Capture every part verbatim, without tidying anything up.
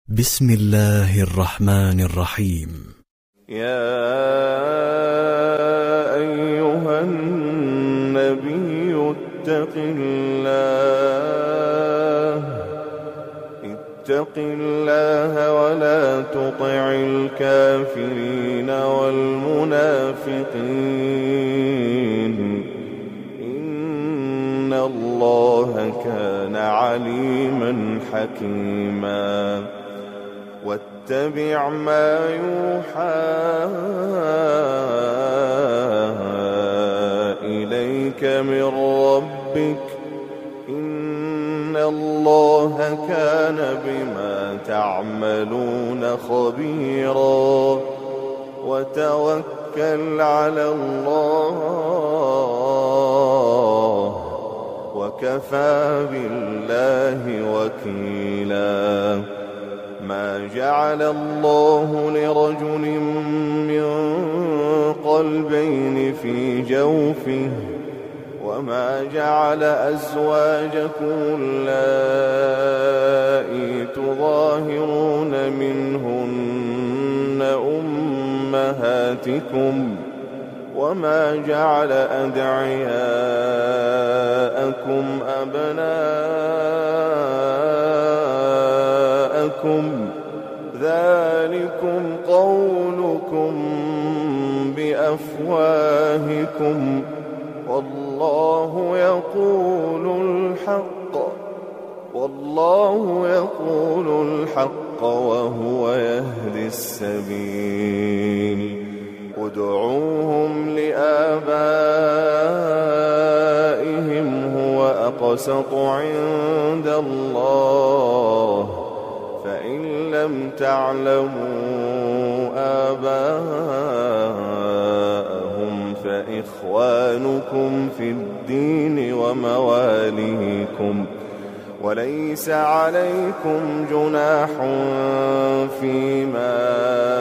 بسم الله الرحمن الرحيم. يا أيها النبي اتق الله اتق الله ولا تطع الكافرين والمنافقين إن الله كان عليما حكيما. واتبع ما يوحى إليك من ربك إن الله كان بما تعملون خبيرا. وتوكل على الله وكفى بالله وكيلا. ما جعل الله لرجل من قلبين في جوفه وما جعل أزواجكم اللائي تظاهرون منهن أمهاتكم وما جعل أدعياءكم أبناءكم ذلكم قولكم بأفواهكم والله يقول الحق والله يقول الحق وهو يهدي السبيل. ادعوهم لآبائهم هو أقسط عند الله فإن لم تعلموا آباءهم فإخوانكم في الدين ومواليكم وليس عليكم جناح فيما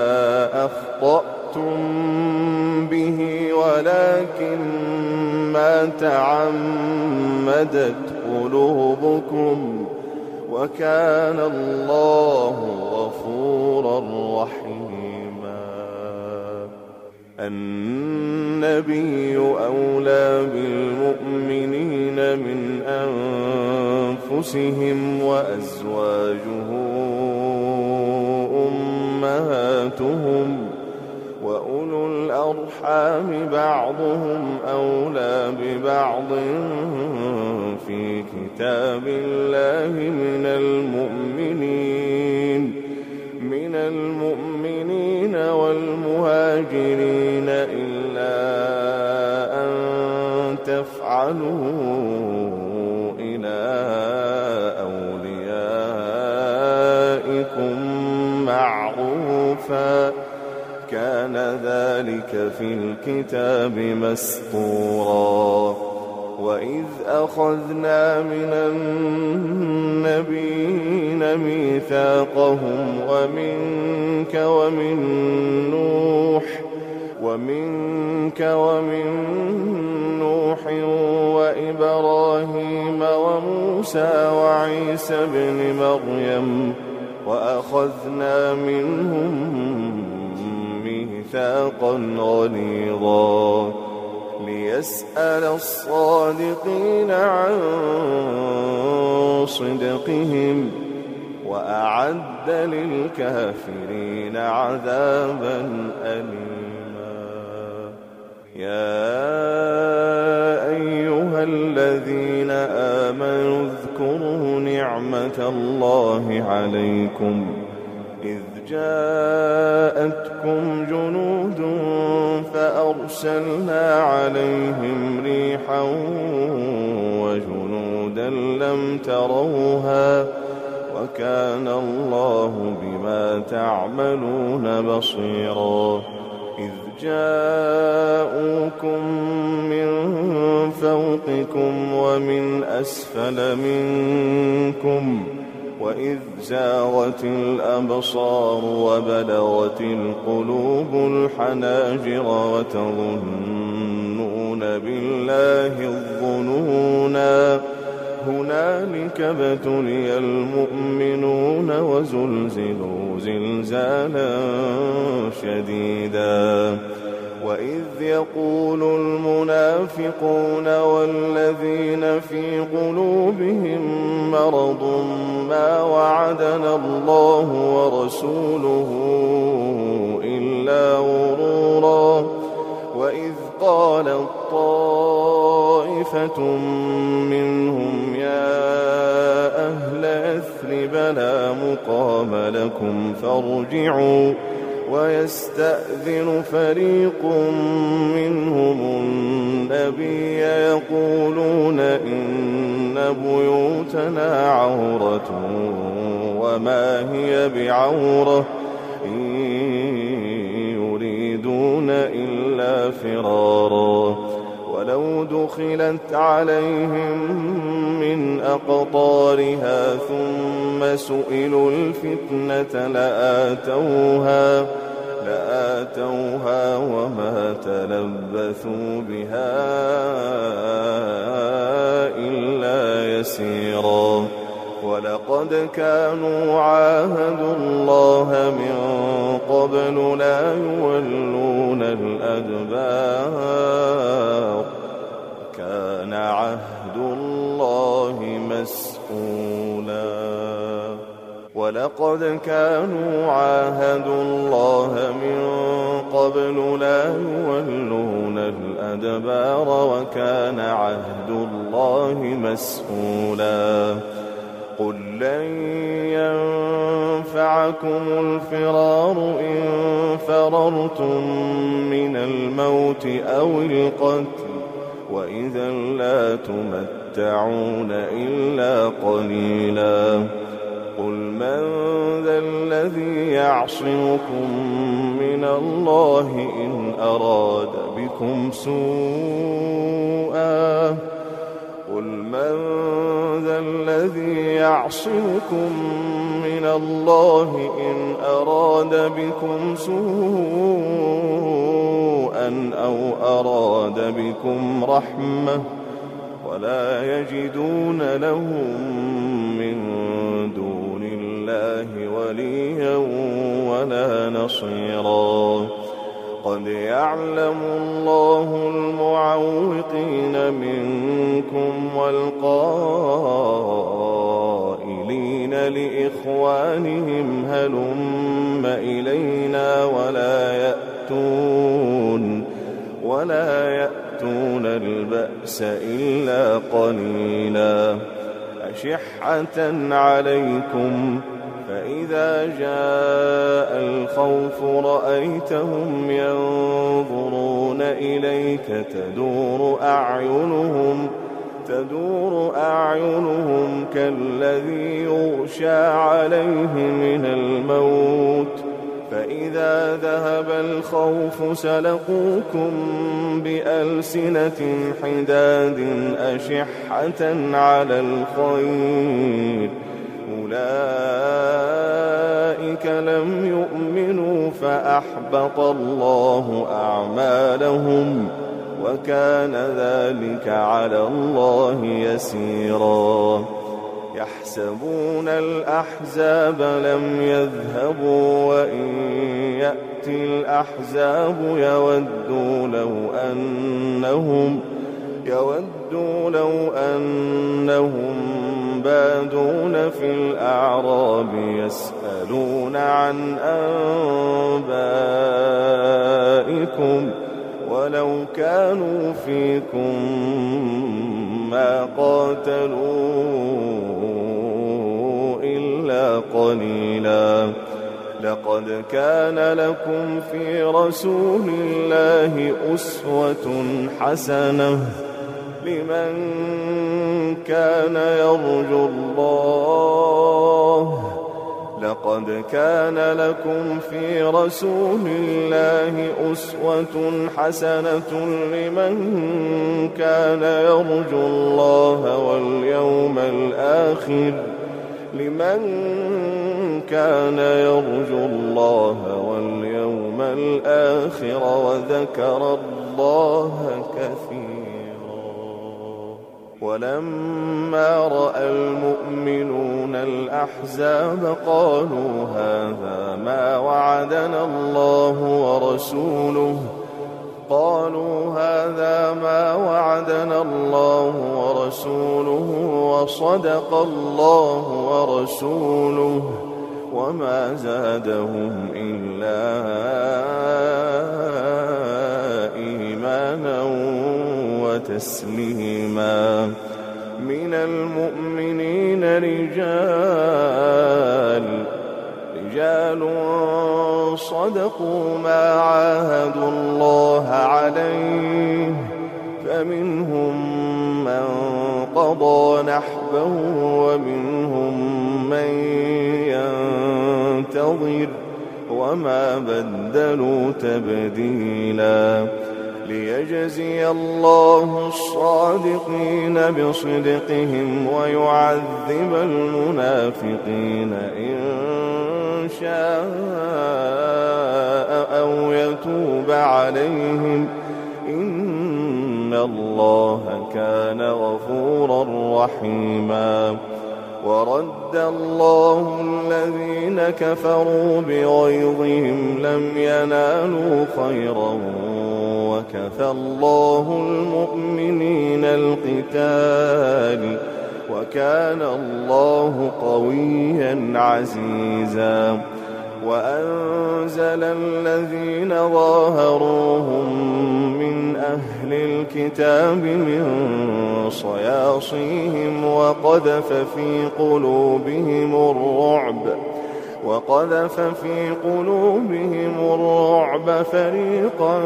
أخطأتم به ولكن ما تعمدت قلوبكم وكان الله غفورا رحيما. النبي أولى بالمؤمنين من أنفسهم وأزواجه أمهاتهم وأولو الأرحام بعضهم أولى ببعض في كتاب الله من المؤمنين من المؤمنين والمهاجرين إلا أن تفعلوا إلى أوليائكم معروفا كان ذلك في الكتاب مسطورا. وإذ أخذنا من النبيين ميثاقهم ومنك ومن نوح ومنك ومن نوح وإبراهيم وموسى وعيسى ابن مريم وأخذنا منهم ميثاقا غليظا ليسأل الصادقين عن صدقهم وأعد للكافرين عذابا أليما. يا أيها الذين آمنوا اذكروا نعمة الله عليكم إذ جاءتكم جنود فأرسلنا عليهم ريحا وجنودا لم تروها وكان الله بما تعملون بصيرا. إذ جاءوكم من فوقكم ومن أسفل منكم وإذ زاغت الأبصار وبلغت القلوب الحناجر وتظنون بالله الظنونا هنالك ابتلي المؤمنون وزلزلوا زلزالا شديدا وإذ يقول المنافقون والذين في قلوبهم مرض ما وعدنا الله ورسوله إلا غرورا وإذ قالت طائفة منهم يا أهل يثرب لا مقام لكم فارجعوا ويستأذن فريق منهم النبي يقولون إن بيوتنا عورة وما هي بعورة إن يريدون إلا فرارا ولو دخلت عليهم من أقطارها ثم سئلوا الفتنة لآتوها لآتوها وما تلبثوا بها إلا يسيرا ولقد كانوا عاهدوا الله من قبل لا يولون الأدبار كان عهد الله مسؤولا ولقد كانوا عاهدوا الله من قبل لا يولون الأدبار وكان عهد الله مسؤولا قل لن ينفعكم الفرار إن فررتم من الموت أو القتل وإذا لا تمتعون إلا قليلا قل من ذا الذي يعصمكم من الله إن أراد بكم سوءا قل من ذا الذي يعصمكم من الله إن أراد بكم سوءا أو أراد بكم رحمة ولا يجدون لهم من دون الله وليا ولا نصيرا قد يعلم الله المعوقين منكم والقائلين لإخوانهم هلم إلينا ولا يأتون ولا يأتون البأس إلا قليلا أشحة عليكم فإذا جاء الخوف رأيتهم ينظرون إليك تدور أعينهم تدور أعينهم كالذي يغشى عليه من الموت فإذا ذهب الخوف سلقوكم بألسنة حداد أشحة على الخير أولئك لم يؤمنوا فأحبط الله أعمالهم وكان ذلك على الله يسيرا يحسبون الأحزاب لم يذهبوا وإن يأتي الأحزاب يودوا لو أنهم يودوا لو أنهم بادون في الأعراب يسألون عن أنبائكم ولو كانوا فيكم ما قاتلوا إلا قليلا لقد كان لكم في رسول الله أسوة حسنة لمن كان يرجو الله لقد كان لكم في رسول الله أسوة حسنة لمن كان يرجو الله واليوم الآخر لمن كان يرجو الله واليوم الآخر وذكر الله كثيرا ولما رأى المؤمنون الأحزاب قالوا هذا ما وعدنا الله ورسوله قالوا هذا ما وعدنا الله ورسوله وصدق الله ورسوله وما زادهم إلا إيمانا وتسليما. من المؤمنين رجال رجال صدقوا ما عاهدوا الله عليه فمنهم من قضى نحبه ومنهم من ينتظر وما بدلوا تبديلا. ليجزي الله الصادقين بصدقهم ويعذب المنافقين إن شاء أو يتوب عليهم إن الله كان غفورا رحيما. ورد الله الذين كفروا بغيظهم لم ينالوا خيرا وكفى الله المؤمنين القتال وكان الله قويا عزيزا. وأنزل الذين ظاهروهم من أهل الكتاب من صياصيهم وقذف في قلوبهم الرعب وقذف في قلوبهم الرعب فريقا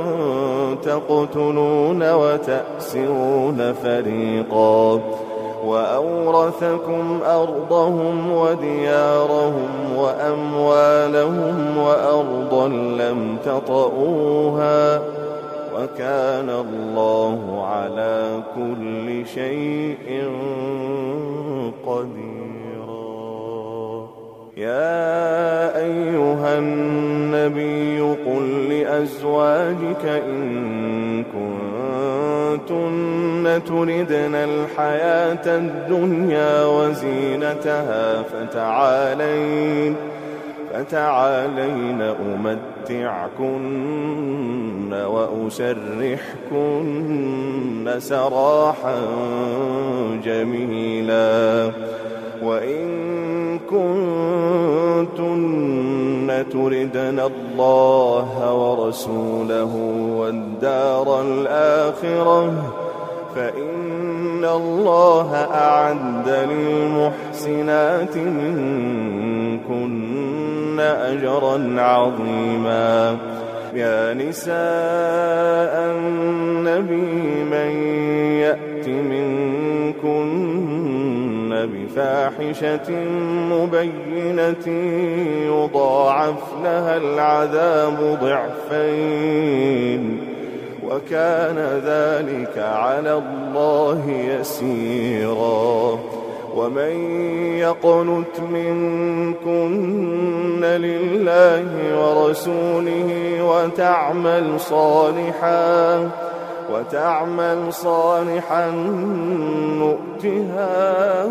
تقتلون وتأسرون فريقا. وأورثكم أرضهم وديارهم وأموالهم وأرضا لم تطئوها وكان الله على كل شيء قديرا. يا أيها النبي قل لأزواجك إن كنتن تردن الحياة الدنيا وزينتها فتعالين فتعالين أمتعكن وأسرحكن سراحا جميلا. وإن كنتن تردن الله ورسوله والدار الآخرة فإن الله أعد للمحسنات منكن أجرا عظيما. يا نساء النبي من يأت منكن بفاحشة مبينة يضاعف لها العذاب ضعفين وكان ذلك على الله يسيرا. ومن يقنت منكن لله ورسوله وتعمل صالحا وتعمل صالحا نؤتها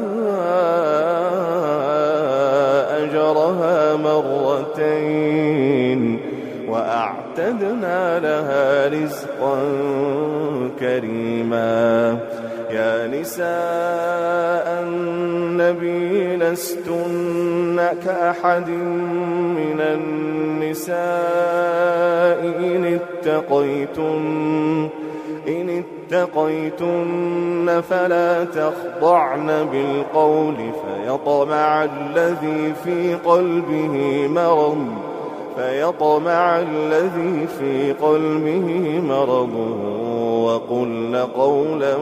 أجرها مرتين وأعتدنا لها رزقا كريما. يا نساء النبي لستن كأحد من النساء إن اتقيتن إن اتقيتن فلا تخضعن بالقول فيطمع الذي في قلبه مرض فيطمع الذي في قلبه مرض وقلن قولا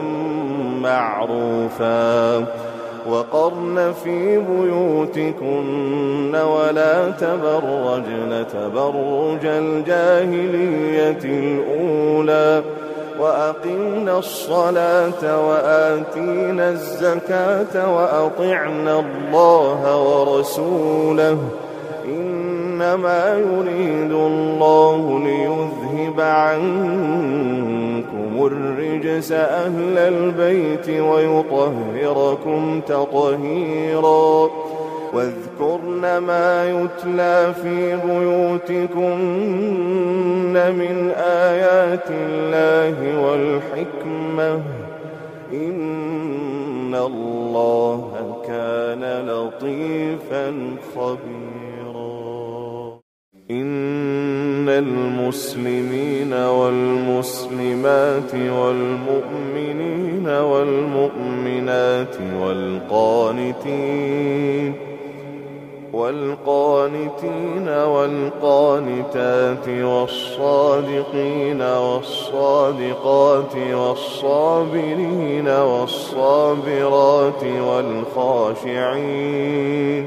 معروفا. وقرن في بيوتكن ولا تبرجن تبرج الجاهلية الأولى وأقمنا الصلاة وآتينا الزكاة وأطعنا الله ورسوله إنما يريد الله ليذهب عنكم الرجس أهل البيت ويطهركم تطهيرا واذكرن ما يتلى في بيوتكن من آيات الله والحكمة إن الله كان لطيفا خبيرا. إن المسلمين والمسلمات والمؤمنين والمؤمنات والقانتين والقانتين والقانتات والصادقين والصادقات والصابرين والصابرات والخاشعين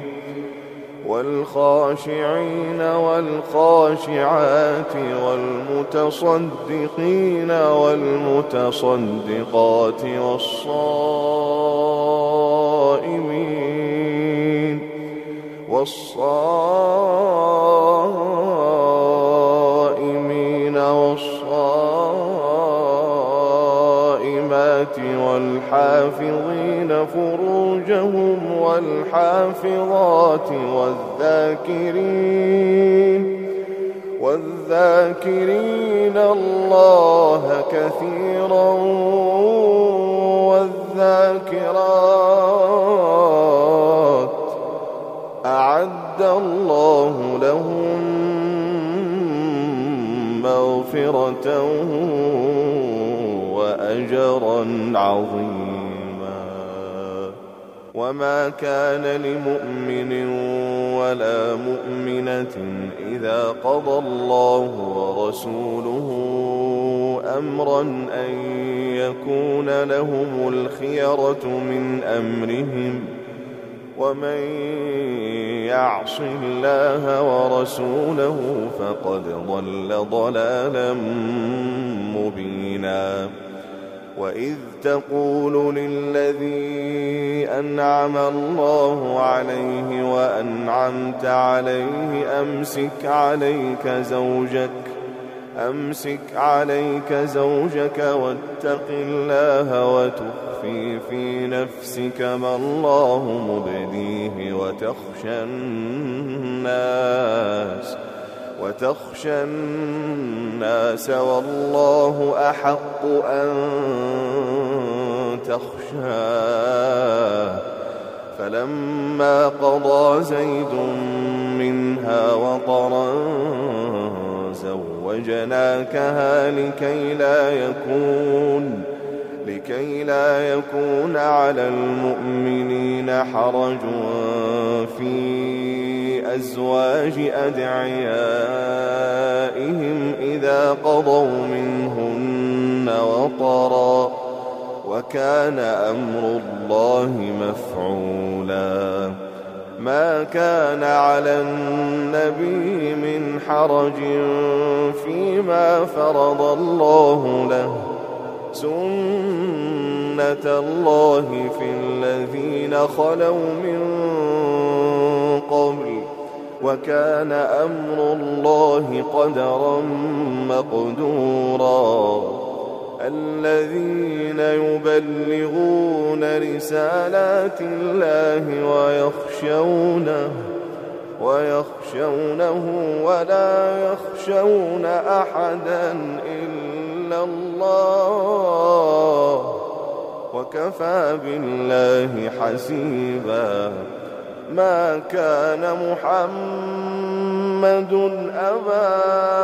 والخاشعين والخاشعات والمتصدقين والمتصدقات والصائمين والصائمين والصائمات والحافظين فروجهم والحافظات والذاكرين والذاكرين الله كثيرا والذاكرات أعد الله لهم مغفرة وأجرا عظيما. وما كان لمؤمن ولا مؤمنة إذا قضى الله ورسوله أمرا أن يكون لهم الخيرة من أمرهم ومن يعص الله ورسوله فقد ضل ضلالا مبينا. وإذ تقول للذي أنعم الله عليه وأنعمت عليه أمسك عليك زوجك أمسك عليك زوجك واتق الله وتخفي في نفسك ما الله مبديه وتخشى الناس وتخشى الناس والله أحق أن تخشاه. فلما قضى زيد منها وطرا زوجناكها لكي لا يكون لكي لا يكون على المؤمنين حرج في أزواج أدعيائهم إذا قضوا منهن وطرا وكان أمر الله مفعولا. ما كان على النبي من حرج فيما فرض الله له سنة الله في الذين خلوا من قبل وكان أمر الله قدرا مقدورا. الذين يبلغون رسالات الله ويخشونه ويخشونه ولا يخشون أحدا إلا الله وكفى بالله حسيبا. ما كان محمد أبا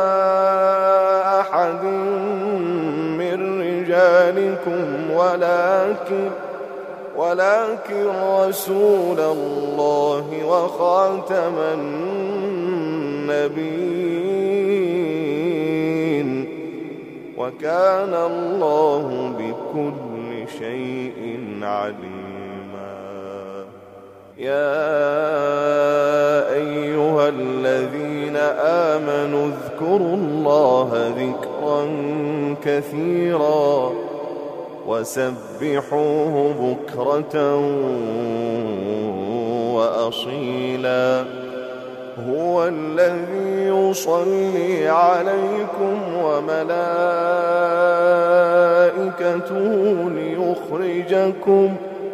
أحد من رجالكم ولكن ولكن رسول الله وخاتم النبيين وكان الله بكل شيء عليما. يا أيها الذين آمنوا اذكروا الله ذكرا كثيرا وسبحوه بكرة وأصيلا. هو الذي يصلي عليكم وملائكته ليخرجكم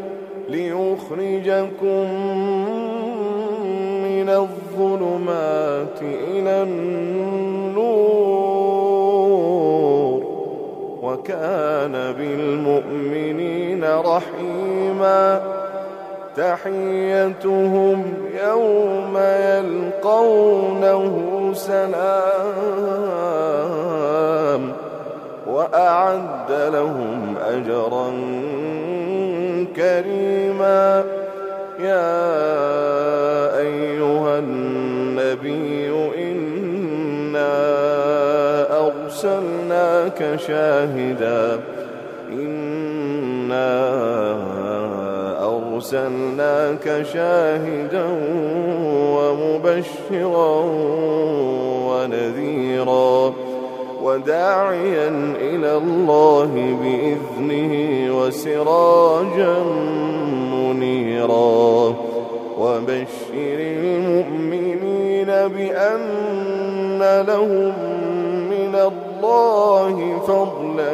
ليخرجكم من الظلمات إلى النور وكان بالمؤمنين رحيما تحيتهم يوم يلقونه سلام وأعد لهم أجرا كريما يا أيها النبي إنا أرسلناك شاهدا إنا أرسلناك شاهدا ومبشرا ونذيرا وداعيا إلى الله بإذنه وسراجا منيرا وبشر المؤمنين بأن لهم من الله فضلا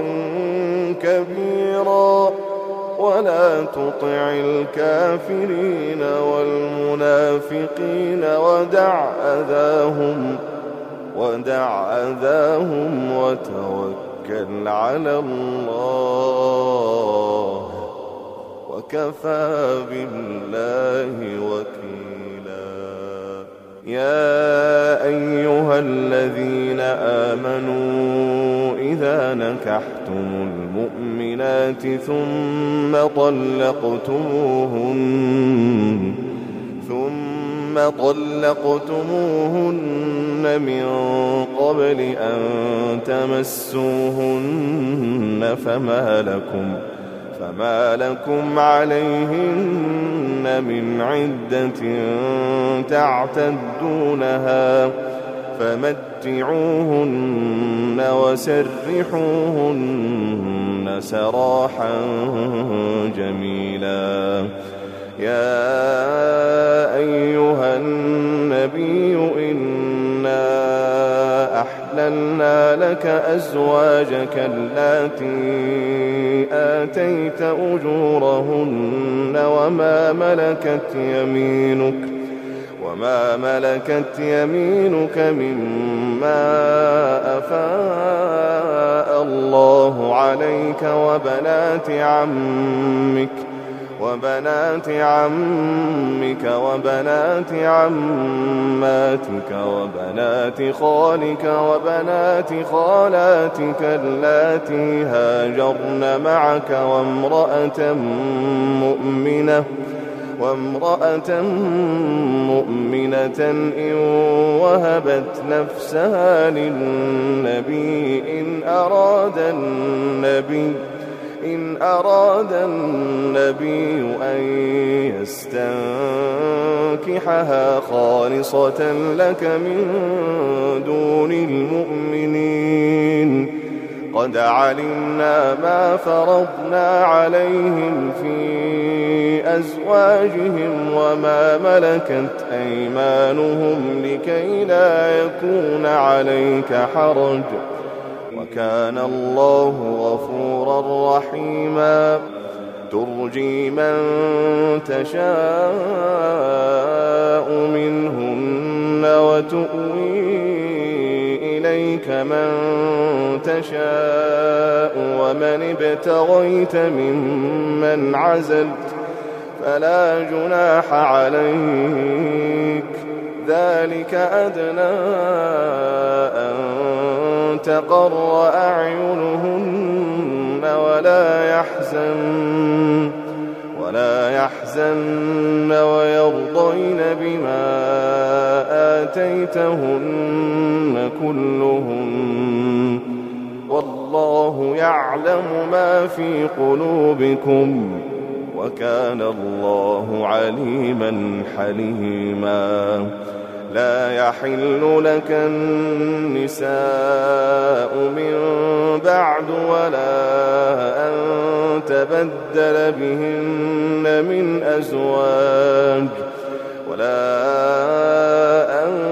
كبيرا ولا تطع الكافرين والمنافقين ودع أذاهم ودع أذاهم وتوكل على الله وكفى بالله وكيلا يا أيها الذين آمنوا إذا نكحتم المؤمنات ثم طلقتموهن ثم طلقتموهن من قبل أن تمسوهن فما لكم فما لكم عليهن من عدة تعتدونها فمتعوهن وسرحوهن سراحا جميلا يا أيها النبي إنا أحللنا لك أزواجك اللاتي آتيت أجورهن وما ملكت يمينك وما ملكت يمينك مما أفاء الله عليك وبنات عمك وبنات عمك وبنات عماتك وبنات خالك وبنات خالاتك اللاتي هاجرن معك وامرأة مؤمنة وامرأة مؤمنة إن وهبت نفسها للنبي إن أراد النبي إن أراد النبي أن يستنكحها خالصة لك من دون المؤمنين قد علمنا ما فرضنا عليهم في أزواجهم وما ملكت أيمانهم لكي لا يكون عليك حرج وكان الله غفورا رحيما ترجي من تشاء منهن وتؤوي إليك من تشاء ومن ابتغيت ممن عزلت فلا جناح عليك ذلك أدنى أن تقر أعينهن ولا يحزن ولا يحزن ويرضين بما آتيتهن كلهن والله يعلم ما في قلوبكم وكان الله عليما حليما لا يحل لك النساء من بعد ولا أن تبدل بهن من أزواج ولا أن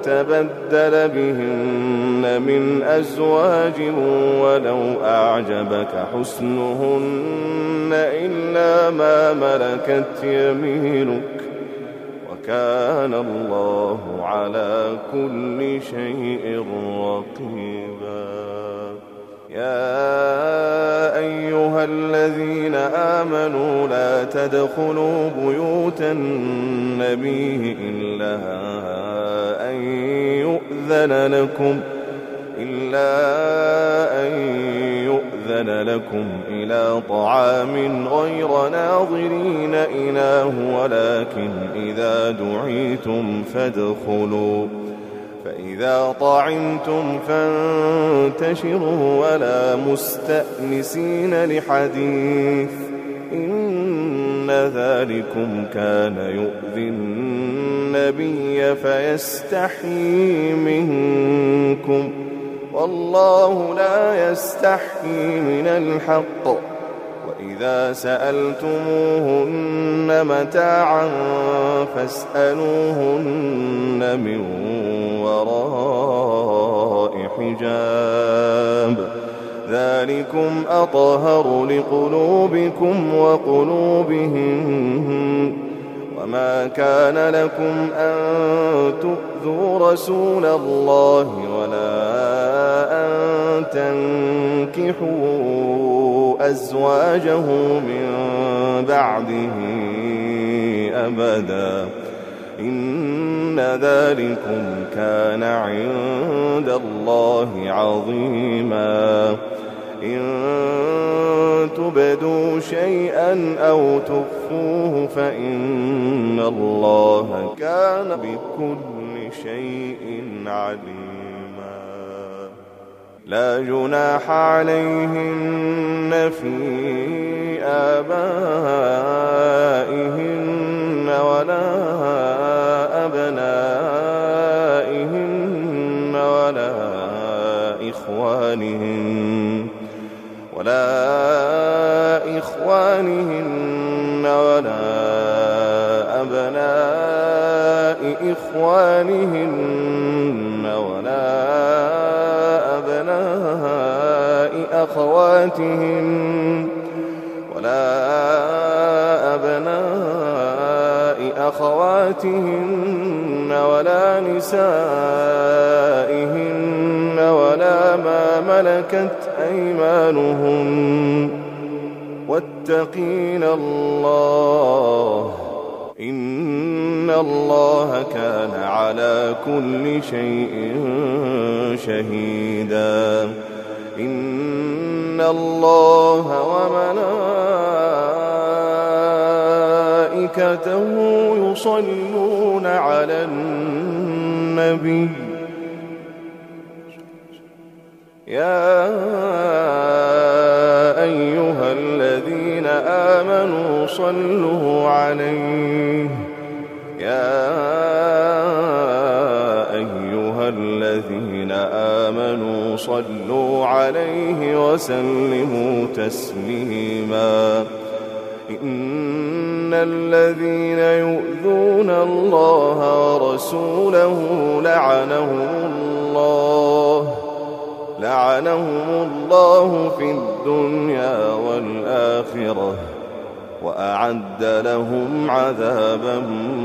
تبدل بهن من أزواج ولو أعجبك حسنهن إلا ما ملكت يمينك وكان الله على كل شيء رقيبا. يا أيها الذين آمنوا لا تدخلوا بيوت النبي إلا أن يؤذن لكم إلا أن يؤذن لكم إلى طعام غير ناظرين إناه ولكن إذا دعيتم فادخلوا فإذا طعمتم فانتشروا ولا مستأنسين لحديث إن ذلكم كان يؤذي النبي فيستحيي منكم والله لا يستحيي من الحق. وإذا سألتموهن متاعا فاسألوهن من وراء حجاب ذلكم أطهر لقلوبكم وقلوبهم. وما كان لكم أن تؤذوا رسول الله ولا أن تنكحوا أزواجه من بعده أبدا إن ذلكم كان عند الله عظيما. إن تبدوا شيئا أو تخفوه فإن الله كان بكل شيء عليما. لا جناح عليهن في آبائهن ولا أبنائهن ولا إخوانهن ولا إخوانهن ولا أبناء إخوانهن ولا أبناء أخواتهن ولا أبناء أخواتهن ولا نسائهن ولا ما ملكت أيمانهن واتقين الله إن الله كان على كل شيء شهيدا. إن الله وملائكته يصلون على النبي يا أيها الذين آمنوا صلوا عليه يا أيها الذين آمنوا صلوا عليه وسلموا تسليما. إن الذين يؤذون الله ورسوله لعنهم الله لعنهم الله في الدنيا والآخرة وأعد لهم عذابا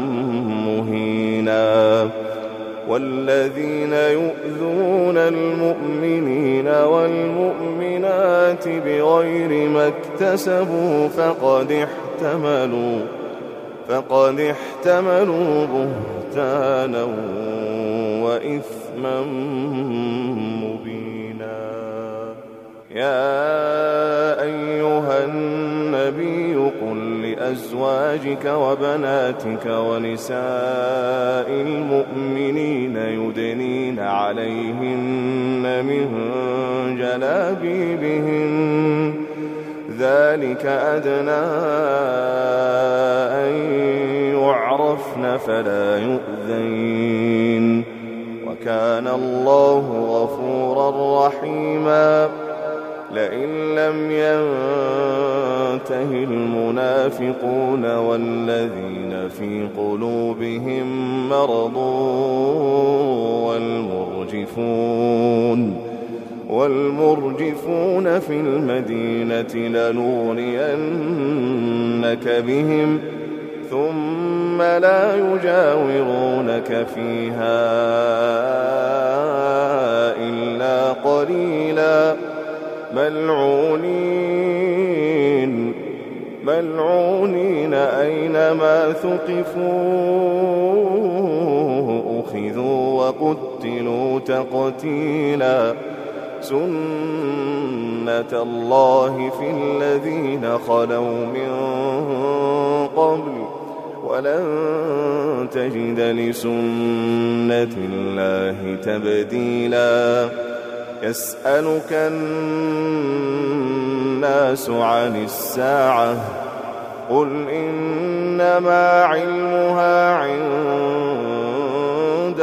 مهينا. والذين يؤذون المؤمنين والمؤمنات بغير ما اكتسبوا فقد احتملوا فقد احتملوا بهتانا وإثما مبينا. يا أيها النبي قل لأزواجك وبناتك ونساء المؤمنين يدنين عليهن من جلابيبهن ذلك أدنى أن يعرفن فلا يؤذين وكان الله غفورا رحيما. لئن لم ينته المنافقون والذين في قلوبهم مرض والمرجفون والمرجفون في المدينة لنغرينك بهم ثم لا يجاورونك فيها إلا قليلا ملعونين ملعونين أينما ثقفوا أخذوا وقتلوا تقتيلا سنة الله في الذين خلوا من قبل ولن تجد لسنة الله تبديلا يسألك الناس عن الساعة قل إنما علمها عند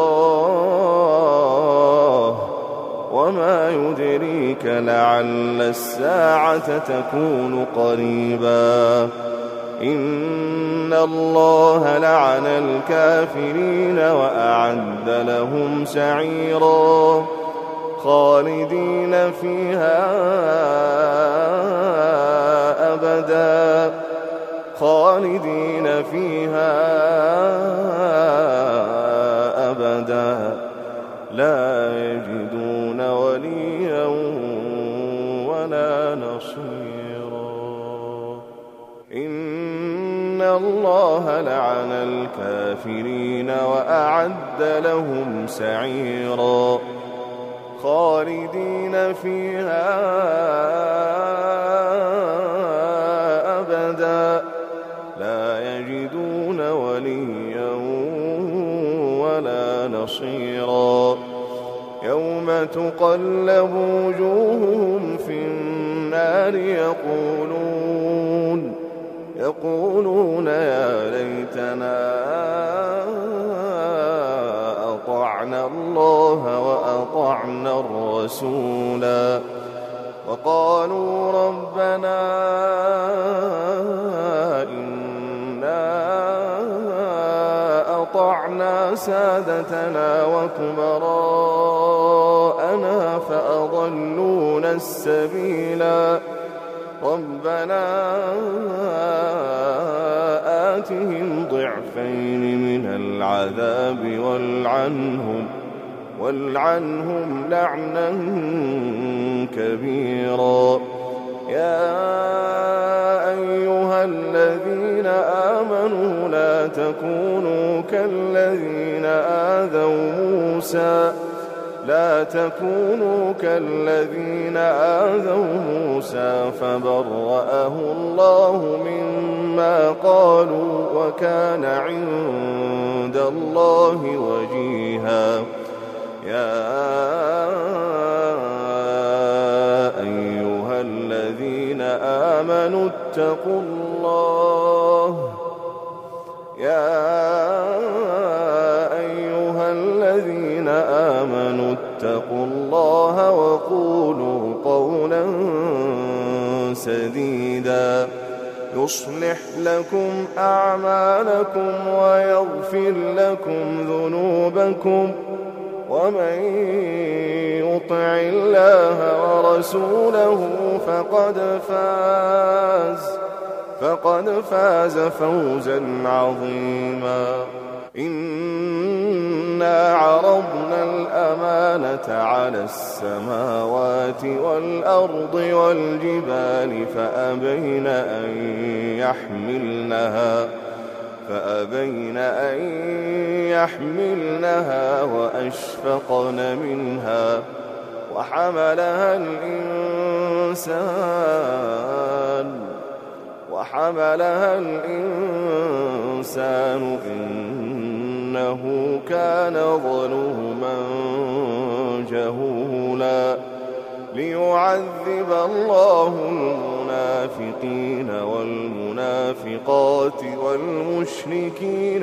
الله وما يدريك لعل الساعة تكون قريبا إن الله لعن الكافرين وأعد لهم سعيرا خالدين فيها أبدا خالدين فيها أبدا لا يجدون وليا ولا نصيرا إن الله لعن الكافرين وأعد لهم سعيرا خالدين فيها أبدا لا يجدون وليا ولا نصيرا يوم تقلب وجوههم في النار يقولون يقولون يا ليتنا أطعنا الله وأطعنا الرسولا وقالوا ربنا إنا أطعنا سادتنا وكبراءنا فأضلونا السبيلا ربنا آتهم ضعفين من العذاب والعنهم والعنهم لعنا كبيرا يا أيها الذين آمنوا لا تكونوا كالذين آذوا موسى لا تكونوا كالذين آذوا موسى فبرأه الله مما قالوا وكان عند الله وجيها يا أيها الذين آمنوا اتقوا الله يا أيها الذين آمنوا اتقوا الله وقولوا قولا سديدا يصلح لكم أعمالكم ويغفر لكم ذنوبكم ومن يطع الله ورسوله فقد فاز فقد فاز فوزا عظيما إنا عرضنا الأمانة على السماوات والأرض والجبال فأبين أن يحملنها فأبين أن يحملنها وأشفقن منها وحملها الإنسان وحملها الإنسان إنه كان ظلوما جهولا ليعذب الله المنافقين والمنافقات والمشركين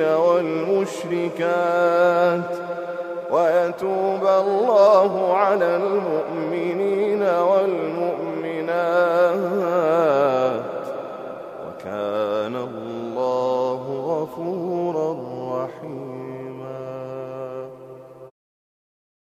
والمشركات ويتوب الله على المؤمنين والمؤمنات